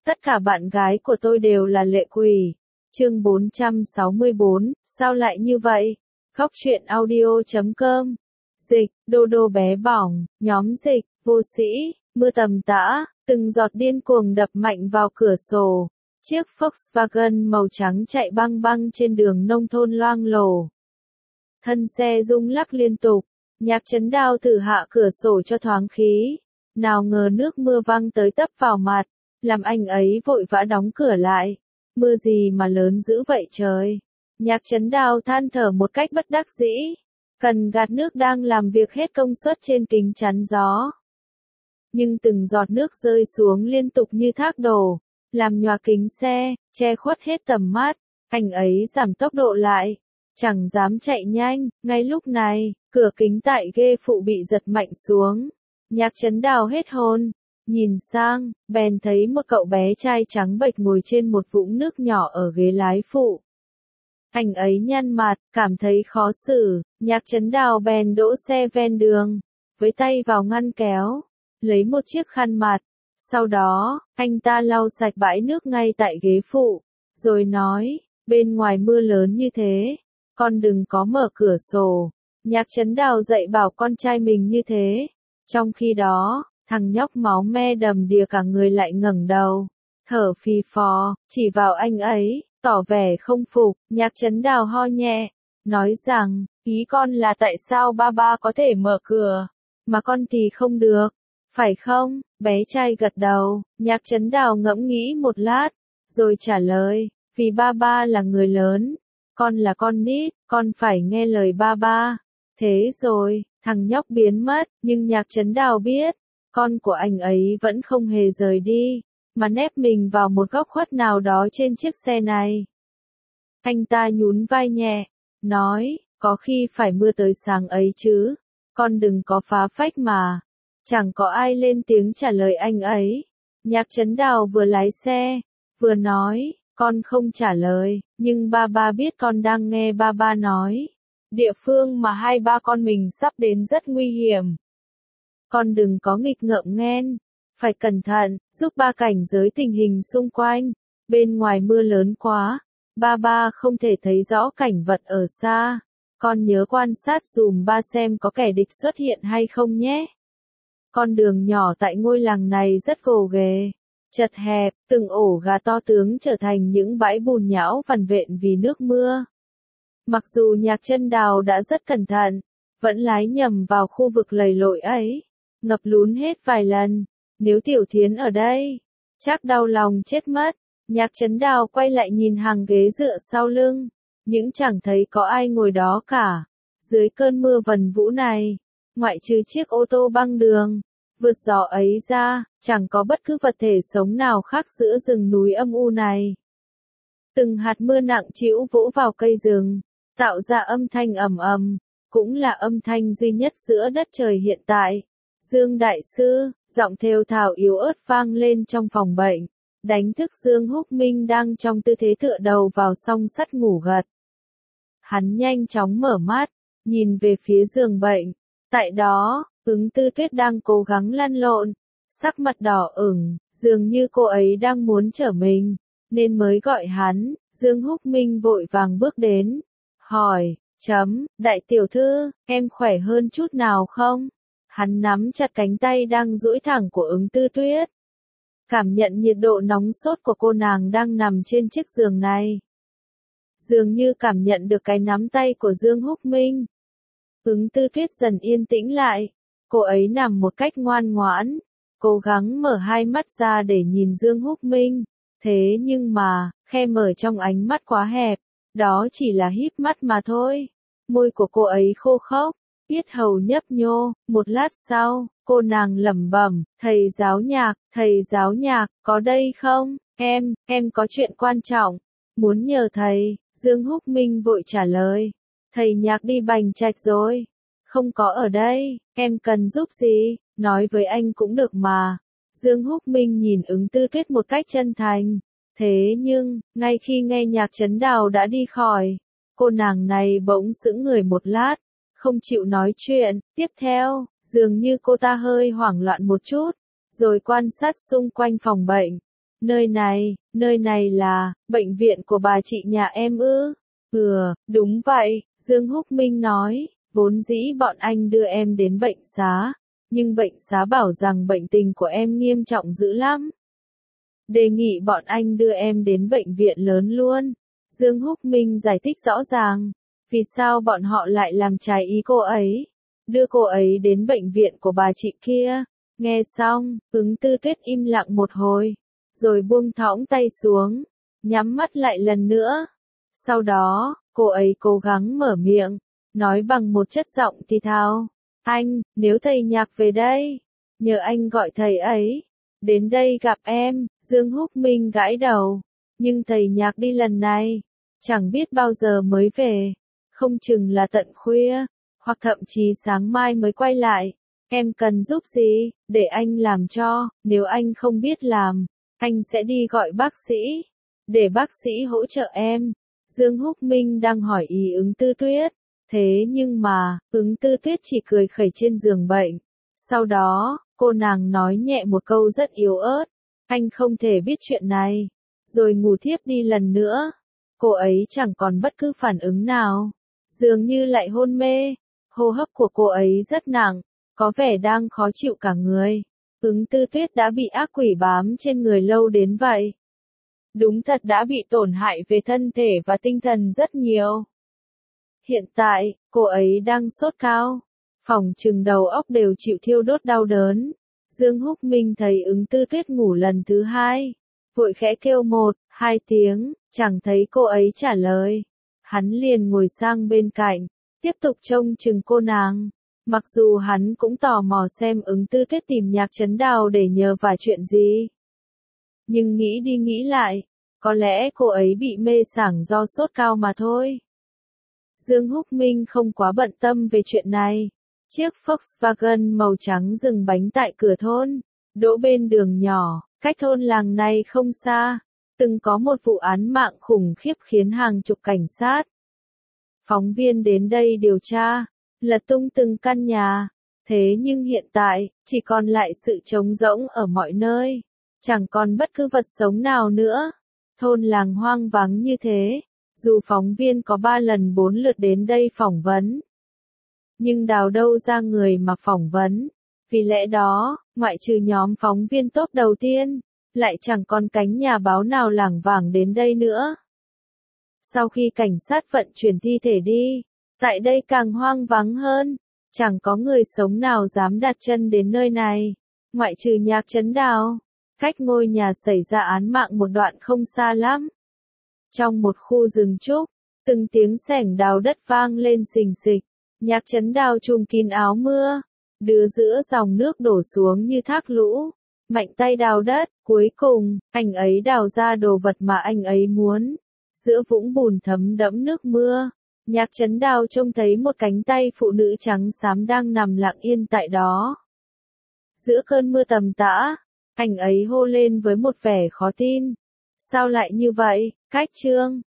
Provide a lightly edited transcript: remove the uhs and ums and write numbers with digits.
tất cả bạn gái của tôi đều là lệ quỷ. Chương 464, sao lại như vậy? Góc truyện audio.com. Dịch, đô đô bé bỏng, nhóm dịch, vô sĩ, mưa tầm tã, từng giọt điên cuồng đập mạnh vào cửa sổ. Chiếc Volkswagen màu trắng chạy băng băng trên đường nông thôn loang lổ. Thân xe rung lắc liên tục, Nhạc Trấn Đao thử hạ cửa sổ cho thoáng khí. Nào ngờ nước mưa văng tới tấp vào mặt, làm anh ấy vội vã đóng cửa lại. Mưa gì mà lớn dữ vậy trời? Nhạc Trấn Đao than thở một cách bất đắc dĩ. Cần gạt nước đang làm việc hết công suất trên kính chắn gió. Nhưng từng giọt nước rơi xuống liên tục như thác đổ, làm nhòa kính xe, che khuất hết tầm mắt. Anh ấy giảm tốc độ lại, chẳng dám chạy nhanh. Ngay lúc này, cửa kính tại ghế phụ bị giật mạnh xuống. Nhạc Trấn Đao hết hồn, nhìn sang, bèn thấy một cậu bé trai trắng bệch ngồi trên một vũng nước nhỏ ở ghế lái phụ. Anh ấy nhăn mặt, cảm thấy khó xử. Nhạc Trấn Đao bèn đỗ xe ven đường, với tay vào ngăn kéo, lấy một chiếc khăn mặt. Sau đó, anh ta lau sạch bãi nước ngay tại ghế phụ, rồi nói, bên ngoài mưa lớn như thế, con đừng có mở cửa sổ. Nhạc Trấn Đao dạy bảo con trai mình như thế. Trong khi đó, thằng nhóc máu me đầm đìa cả người lại ngẩng đầu, thở phì phò, chỉ vào anh ấy, tỏ vẻ không phục. Nhạc Trấn Đao ho nhẹ, nói rằng, ý con là tại sao ba có thể mở cửa, mà con thì không được, phải không? Bé trai gật đầu. Nhạc Trấn Đao ngẫm nghĩ một lát, rồi trả lời, vì ba là người lớn, con là con nít, con phải nghe lời ba. Thế rồi, thằng nhóc biến mất, nhưng Nhạc Trấn Đao biết, con của anh ấy vẫn không hề rời đi, mà nép mình vào một góc khuất nào đó trên chiếc xe này. Anh ta nhún vai nhẹ, nói, có khi phải mưa tới sáng ấy chứ, con đừng có phá phách mà. Chẳng có ai lên tiếng trả lời anh ấy. Nhạc Trấn Đao vừa lái xe, vừa nói, con không trả lời, nhưng ba biết con đang nghe ba nói. Địa phương mà hai ba con mình sắp đến rất nguy hiểm. Con đừng có nghịch ngợm nghen, phải cẩn thận, giúp ba cảnh giới tình hình xung quanh. Bên ngoài mưa lớn quá, ba không thể thấy rõ cảnh vật ở xa. Con nhớ quan sát dùm ba xem có kẻ địch xuất hiện hay không nhé. Con đường nhỏ tại ngôi làng này rất gồ ghề, chật hẹp, từng ổ gà to tướng trở thành những bãi bùn nhão vằn vện vì nước mưa. Mặc dù Nhạc Trấn Đao đã rất cẩn thận, vẫn lái nhầm vào khu vực lầy lội ấy, ngập lún hết vài lần. Nếu Tiểu Thiến ở đây, chắc đau lòng chết mất. Nhạc Trấn Đao quay lại nhìn hàng ghế dựa sau lưng, nhưng chẳng thấy có ai ngồi đó cả. Dưới cơn mưa vần vũ này, ngoại trừ chiếc ô tô băng đường vượt gió ấy ra, chẳng có bất cứ vật thể sống nào khác giữa rừng núi âm u này. Từng hạt mưa nặng trĩu vỗ vào cây rừng, tạo ra âm thanh ầm ầm, cũng là âm thanh duy nhất giữa đất trời hiện tại. Dương đại sư, giọng thều thào yếu ớt vang lên trong phòng bệnh, đánh thức Dương Húc Minh đang trong tư thế tựa đầu vào song sắt ngủ gật. Hắn nhanh chóng mở mắt, nhìn về phía giường bệnh. Tại đó, Ứng Tư Tuyết đang cố gắng lăn lộn, sắc mặt đỏ ửng, dường như cô ấy đang muốn chở mình, nên mới gọi hắn. Dương Húc Minh vội vàng bước đến, hỏi, đại tiểu thư, em khỏe hơn chút nào không? Hắn nắm chặt cánh tay đang duỗi thẳng của Ứng Tư Tuyết, cảm nhận nhiệt độ nóng sốt của cô nàng đang nằm trên chiếc giường này. Dường như cảm nhận được cái nắm tay của Dương Húc Minh. Ứng Tư Tuyết dần yên tĩnh lại, cô ấy nằm một cách ngoan ngoãn, cố gắng mở hai mắt ra để nhìn Dương Húc Minh. Thế nhưng mà, khe mở trong ánh mắt quá hẹp, đó chỉ là híp mắt mà thôi. Môi của cô ấy khô khốc, yết hầu nhấp nhô. Một lát sau, cô nàng lẩm bẩm, thầy giáo nhạc, có đây không? Em có chuyện quan trọng, muốn nhờ thầy. Dương Húc Minh vội trả lời, thầy Nhạc đi Bành Trạch rồi, không có ở đây, em cần giúp gì, nói với anh cũng được mà. Dương Húc Minh nhìn Ứng Tư Tuyết một cách chân thành. Thế nhưng, ngay khi nghe Nhạc Trấn Đao đã đi khỏi, cô nàng này bỗng sững người một lát, không chịu nói chuyện. Tiếp theo, dường như cô ta hơi hoảng loạn một chút, rồi quan sát xung quanh phòng bệnh. Nơi này là, bệnh viện của bà chị nhà em ư? Đúng vậy, Dương Húc Minh nói, vốn dĩ bọn anh đưa em đến bệnh xá, nhưng bệnh xá bảo rằng bệnh tình của em nghiêm trọng dữ lắm. Đề nghị bọn anh đưa em đến bệnh viện lớn luôn. Dương Húc Minh giải thích rõ ràng, vì sao bọn họ lại làm trái ý cô ấy, đưa cô ấy đến bệnh viện của bà chị kia. Nghe xong, Ứng Tư Tuyết im lặng một hồi, rồi buông thõng tay xuống, nhắm mắt lại lần nữa. Sau đó, cô ấy cố gắng mở miệng, nói bằng một chất giọng thì thào. Anh, nếu thầy Nhạc về đây, nhờ anh gọi thầy ấy đến đây gặp em. Dương Húc Minh gãi đầu, nhưng thầy Nhạc đi lần này, chẳng biết bao giờ mới về, không chừng là tận khuya, hoặc thậm chí sáng mai mới quay lại. Em cần giúp gì, để anh làm cho, nếu anh không biết làm, anh sẽ đi gọi bác sĩ, để bác sĩ hỗ trợ em. Dương Húc Minh đang hỏi ý Ứng Tư Tuyết, thế nhưng mà, Ứng Tư Tuyết chỉ cười khẩy trên giường bệnh. Sau đó, cô nàng nói nhẹ một câu rất yếu ớt, anh không thể biết chuyện này, rồi ngủ thiếp đi lần nữa. Cô ấy chẳng còn bất cứ phản ứng nào, dường như lại hôn mê, hô hấp của cô ấy rất nặng, có vẻ đang khó chịu cả người. Ứng Tư Tuyết đã bị ác quỷ bám trên người lâu đến vậy. Đúng thật đã bị tổn hại về thân thể và tinh thần rất nhiều. Hiện tại, cô ấy đang sốt cao, phỏng chừng đầu óc đều chịu thiêu đốt đau đớn. Dương Húc Minh thấy Ứng Tư Tuyết ngủ lần thứ hai, vội khẽ kêu 1-2 tiếng, chẳng thấy cô ấy trả lời. Hắn liền ngồi sang bên cạnh, tiếp tục trông chừng cô nàng. Mặc dù hắn cũng tò mò xem Ứng Tư Tuyết tìm Nhạc Trấn Đào để nhờ vả chuyện gì. Nhưng nghĩ đi nghĩ lại, có lẽ cô ấy bị mê sảng do sốt cao mà thôi. Dương Húc Minh không quá bận tâm về chuyện này. Chiếc Volkswagen màu trắng dừng bánh tại cửa thôn, đỗ bên đường nhỏ, cách thôn làng này không xa. Từng có một vụ án mạng khủng khiếp khiến hàng chục cảnh sát, phóng viên đến đây điều tra, lật tung từng căn nhà. Thế nhưng hiện tại, chỉ còn lại sự trống rỗng ở mọi nơi. Chẳng còn bất cứ vật sống nào nữa. Thôn làng hoang vắng như thế, dù phóng viên có 3 lần 4 lượt đến đây phỏng vấn, nhưng đào đâu ra người mà phỏng vấn. Vì lẽ đó, ngoại trừ nhóm phóng viên top đầu tiên, lại chẳng còn cánh nhà báo nào lảng vảng đến đây nữa. Sau khi cảnh sát vận chuyển thi thể đi, tại đây càng hoang vắng hơn, chẳng có người sống nào dám đặt chân đến nơi này, ngoại trừ Nhạc Trấn Đào, cách ngôi nhà xảy ra án mạng một đoạn không xa lắm. Trong một khu rừng trúc, từng tiếng xẻng đào đất vang lên xình xịch. Nhạc Trấn Đào trùm kín áo mưa, đưa giữa dòng nước đổ xuống như thác lũ, mạnh tay đào đất. Cuối cùng, anh ấy đào ra đồ vật mà anh ấy muốn. Giữa vũng bùn thấm đẫm nước mưa, Nhạc Trấn Đào trông thấy một cánh tay phụ nữ trắng xám đang nằm lặng yên tại đó. Giữa cơn mưa tầm tã, anh ấy hô lên với một vẻ khó tin. Sao lại như vậy, Cách Trương?